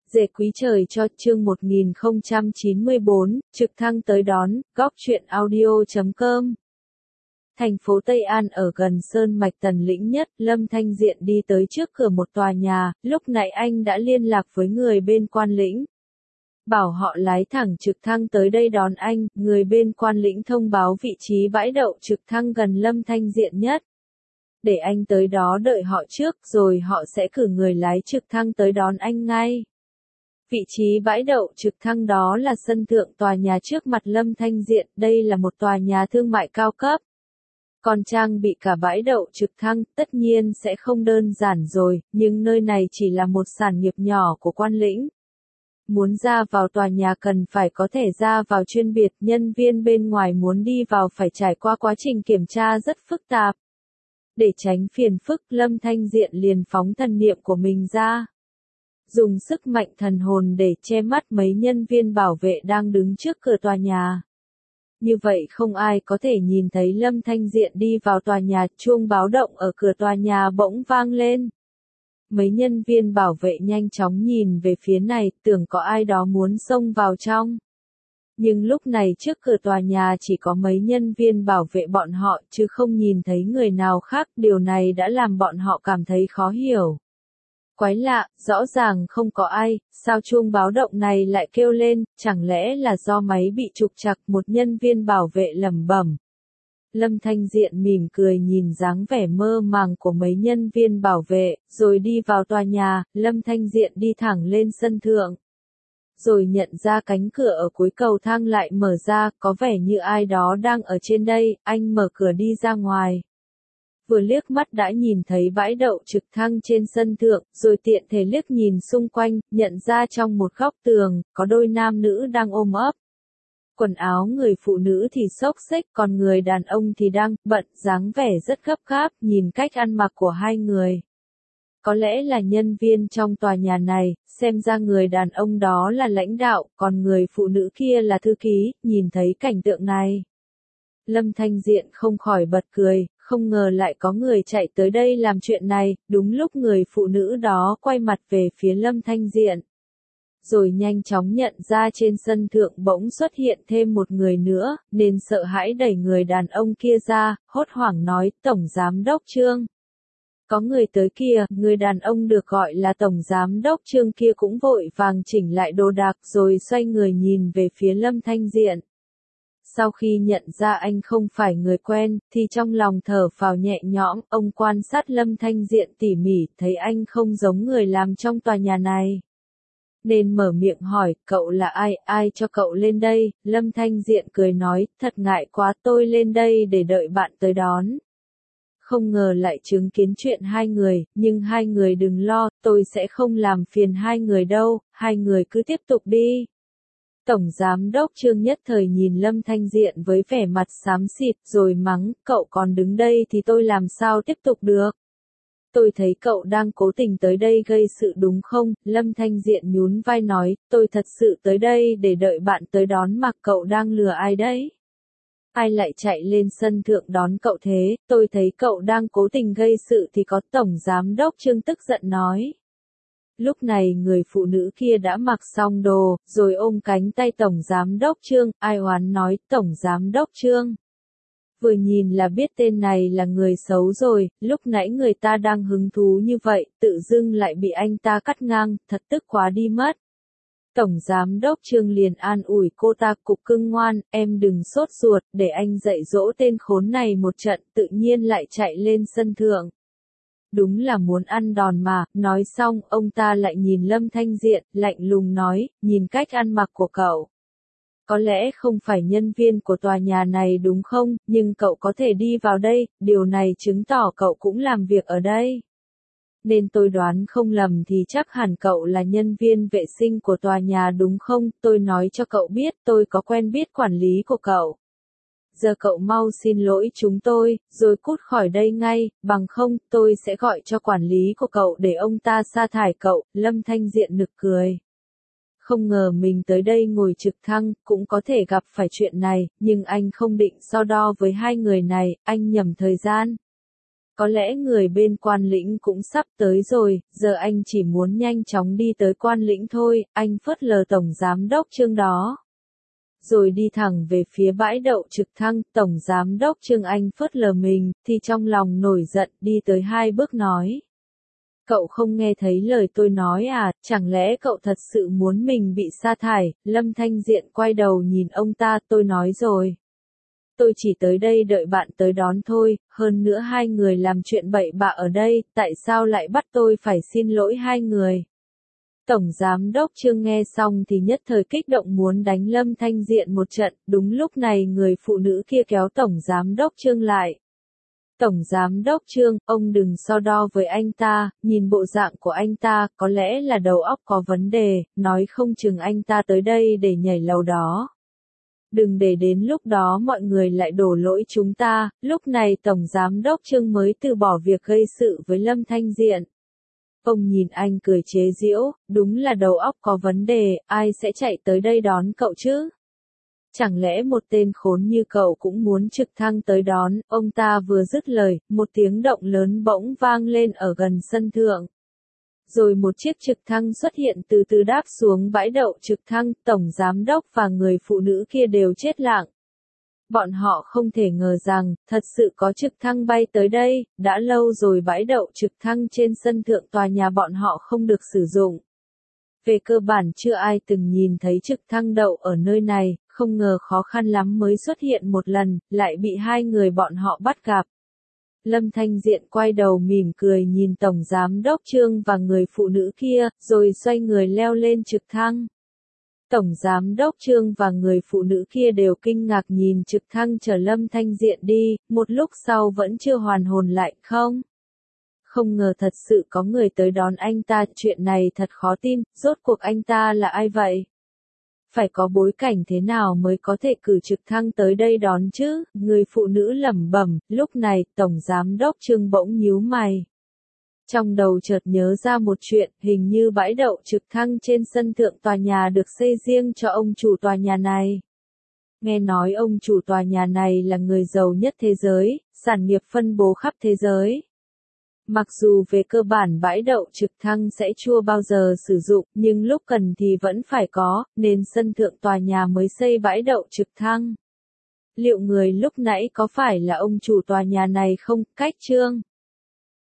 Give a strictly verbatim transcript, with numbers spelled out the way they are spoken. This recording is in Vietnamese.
Dệ quý trời cho chương một nghìn không trăm chín mươi bốn, trực thăng tới đón, góc truyện audio chấm com. Thành phố Tây An ở gần Sơn Mạch Tần Lĩnh nhất, Lâm Thanh Diện đi tới trước cửa một tòa nhà, lúc nãy anh đã liên lạc với người bên quan lĩnh. Bảo họ lái thẳng trực thăng tới đây đón anh, người bên quan lĩnh thông báo vị trí bãi đậu trực thăng gần Lâm Thanh Diện nhất. Để anh tới đó đợi họ trước rồi họ sẽ cử người lái trực thăng tới đón anh ngay. Vị trí bãi đậu trực thăng đó là sân thượng tòa nhà trước mặt Lâm Thanh Diện, đây là một tòa nhà thương mại cao cấp. Còn trang bị cả bãi đậu trực thăng, tất nhiên sẽ không đơn giản rồi, nhưng nơi này chỉ là một sản nghiệp nhỏ của quan lĩnh. Muốn ra vào tòa nhà cần phải có thể ra vào chuyên biệt, nhân viên bên ngoài muốn đi vào phải trải qua quá trình kiểm tra rất phức tạp. Để tránh phiền phức, Lâm Thanh Diện liền phóng thần niệm của mình ra. Dùng sức mạnh thần hồn để che mắt mấy nhân viên bảo vệ đang đứng trước cửa tòa nhà. Như vậy không ai có thể nhìn thấy Lâm Thanh Diện đi vào tòa nhà, chuông báo động ở cửa tòa nhà bỗng vang lên. Mấy nhân viên bảo vệ nhanh chóng nhìn về phía này, tưởng có ai đó muốn xông vào trong. Nhưng lúc này trước cửa tòa nhà chỉ có mấy nhân viên bảo vệ bọn họ chứ không nhìn thấy người nào khác, điều này đã làm bọn họ cảm thấy khó hiểu. Quái lạ, rõ ràng không có ai, sao chuông báo động này lại kêu lên, chẳng lẽ là do máy bị trục trặc, một nhân viên bảo vệ lẩm bẩm. Lâm Thanh Diện mỉm cười nhìn dáng vẻ mơ màng của mấy nhân viên bảo vệ, rồi đi vào tòa nhà, Lâm Thanh Diện đi thẳng lên sân thượng. Rồi nhận ra cánh cửa ở cuối cầu thang lại mở ra, có vẻ như ai đó đang ở trên đây, anh mở cửa đi ra ngoài. Vừa liếc mắt đã nhìn thấy bãi đậu trực thăng trên sân thượng, rồi tiện thể liếc nhìn xung quanh, nhận ra trong một góc tường, có đôi nam nữ đang ôm ấp. Quần áo người phụ nữ thì xốc xếch, còn người đàn ông thì đang bận, dáng vẻ rất gấp gáp, nhìn cách ăn mặc của hai người. Có lẽ là nhân viên trong tòa nhà này, xem ra người đàn ông đó là lãnh đạo, còn người phụ nữ kia là thư ký, nhìn thấy cảnh tượng này. Lâm Thanh Diện không khỏi bật cười, không ngờ lại có người chạy tới đây làm chuyện này, đúng lúc người phụ nữ đó quay mặt về phía Lâm Thanh Diện. Rồi nhanh chóng nhận ra trên sân thượng bỗng xuất hiện thêm một người nữa, nên sợ hãi đẩy người đàn ông kia ra, hốt hoảng nói, Tổng Giám Đốc Trương. Có người tới kìa, người đàn ông được gọi là Tổng Giám Đốc Trương kia cũng vội vàng chỉnh lại đồ đạc rồi xoay người nhìn về phía Lâm Thanh Diện. Sau khi nhận ra anh không phải người quen, thì trong lòng thở phào nhẹ nhõm, ông quan sát Lâm Thanh Diện tỉ mỉ, thấy anh không giống người làm trong tòa nhà này. Nên mở miệng hỏi, cậu là ai, ai cho cậu lên đây? Lâm Thanh Diện cười nói, thật ngại quá, tôi lên đây để đợi bạn tới đón. Không ngờ lại chứng kiến chuyện hai người, nhưng hai người đừng lo, tôi sẽ không làm phiền hai người đâu, hai người cứ tiếp tục đi. Tổng Giám Đốc Trương nhất thời nhìn Lâm Thanh Diện với vẻ mặt xám xịt rồi mắng, cậu còn đứng đây thì tôi làm sao tiếp tục được. Tôi thấy cậu đang cố tình tới đây gây sự đúng không? Lâm Thanh Diện nhún vai nói, tôi thật sự tới đây để đợi bạn tới đón mà cậu đang lừa ai đấy? Ai lại chạy lên sân thượng đón cậu thế? Tôi thấy cậu đang cố tình gây sự thì có. Tổng Giám Đốc Trương tức giận nói. Lúc này người phụ nữ kia đã mặc xong đồ, rồi ôm cánh tay Tổng Giám Đốc Trương, ai oán nói, Tổng Giám Đốc Trương. Vừa nhìn là biết tên này là người xấu rồi, lúc nãy người ta đang hứng thú như vậy, tự dưng lại bị anh ta cắt ngang, thật tức quá đi mất. Tổng Giám Đốc Trương liền an ủi cô ta, cục cưng ngoan, em đừng sốt ruột, để anh dạy dỗ tên khốn này một trận, tự nhiên lại chạy lên sân thượng. Đúng là muốn ăn đòn mà, nói xong, ông ta lại nhìn Lâm Thanh Diện, lạnh lùng nói, nhìn cách ăn mặc của cậu. Có lẽ không phải nhân viên của tòa nhà này đúng không, nhưng cậu có thể đi vào đây, điều này chứng tỏ cậu cũng làm việc ở đây. Nên tôi đoán không lầm thì chắc hẳn cậu là nhân viên vệ sinh của tòa nhà đúng không, tôi nói cho cậu biết tôi có quen biết quản lý của cậu. Giờ cậu mau xin lỗi chúng tôi, rồi cút khỏi đây ngay, bằng không, tôi sẽ gọi cho quản lý của cậu để ông ta sa thải cậu. Lâm Thanh Diện nực cười. Không ngờ mình tới đây ngồi trực thăng, cũng có thể gặp phải chuyện này, nhưng anh không định so đo với hai người này, anh nhầm thời gian. có lẽ người bên quan lĩnh cũng sắp tới rồi, giờ anh chỉ muốn nhanh chóng đi tới quan lĩnh thôi, anh phớt lờ tổng giám đốc Trương đó. Rồi đi thẳng về phía bãi đậu trực thăng, tổng giám đốc Trương anh phớt lờ mình, thì trong lòng nổi giận, đi tới hai bước nói. Cậu không nghe thấy lời tôi nói à, chẳng lẽ cậu thật sự muốn mình bị sa thải? Lâm Thanh Diện quay đầu nhìn ông ta, tôi nói rồi. Tôi chỉ tới đây đợi bạn tới đón thôi, hơn nữa hai người làm chuyện bậy bạ ở đây, tại sao lại bắt tôi phải xin lỗi hai người? Tổng giám đốc Trương nghe xong thì nhất thời kích động muốn đánh Lâm Thanh Diện một trận, đúng lúc này người phụ nữ kia kéo tổng giám đốc Trương lại. Tổng giám đốc Trương, ông đừng so đo với anh ta, nhìn bộ dạng của anh ta, có lẽ là đầu óc có vấn đề, nói không chừng anh ta tới đây để nhảy lầu đó. Đừng để đến lúc đó mọi người lại đổ lỗi chúng ta, lúc này Tổng giám đốc Trương mới từ bỏ việc gây sự với Lâm Thanh Diện. Ông nhìn anh cười chế giễu, đúng là đầu óc có vấn đề, ai sẽ chạy tới đây đón cậu chứ? Chẳng lẽ một tên khốn như cậu cũng muốn trực thăng tới đón, ông ta vừa dứt lời, một tiếng động lớn bỗng vang lên ở gần sân thượng. Rồi một chiếc trực thăng xuất hiện từ từ đáp xuống bãi đậu trực thăng, tổng giám đốc và người phụ nữ kia đều chết lặng. Bọn họ không thể ngờ rằng, thật sự có trực thăng bay tới đây, đã lâu rồi bãi đậu trực thăng trên sân thượng tòa nhà bọn họ không được sử dụng. Về cơ bản chưa ai từng nhìn thấy trực thăng đậu ở nơi này, không ngờ khó khăn lắm mới xuất hiện một lần, lại bị hai người bọn họ bắt gặp. Lâm Thanh Diện quay đầu mỉm cười nhìn Tổng Giám đốc Trương và người phụ nữ kia, rồi xoay người leo lên trực thăng. Tổng Giám đốc Trương và người phụ nữ kia đều kinh ngạc nhìn trực thăng chở Lâm Thanh Diện đi, một lúc sau vẫn chưa hoàn hồn lại, không? Không ngờ thật sự có người tới đón anh ta, chuyện này thật khó tin, rốt cuộc anh ta là ai vậy? Phải có bối cảnh thế nào mới có thể cử trực thăng tới đây đón chứ? Người phụ nữ lẩm bẩm, lúc này, Tổng Giám đốc Trương bỗng nhíu mày. Trong đầu chợt nhớ ra một chuyện, hình như bãi đậu trực thăng trên sân thượng tòa nhà được xây riêng cho ông chủ tòa nhà này. Nghe nói ông chủ tòa nhà này là người giàu nhất thế giới, sản nghiệp phân bố khắp thế giới. Mặc dù về cơ bản bãi đậu trực thăng sẽ chưa bao giờ sử dụng, nhưng lúc cần thì vẫn phải có, nên sân thượng tòa nhà mới xây bãi đậu trực thăng. Liệu người lúc nãy có phải là ông chủ tòa nhà này không? Cách Trương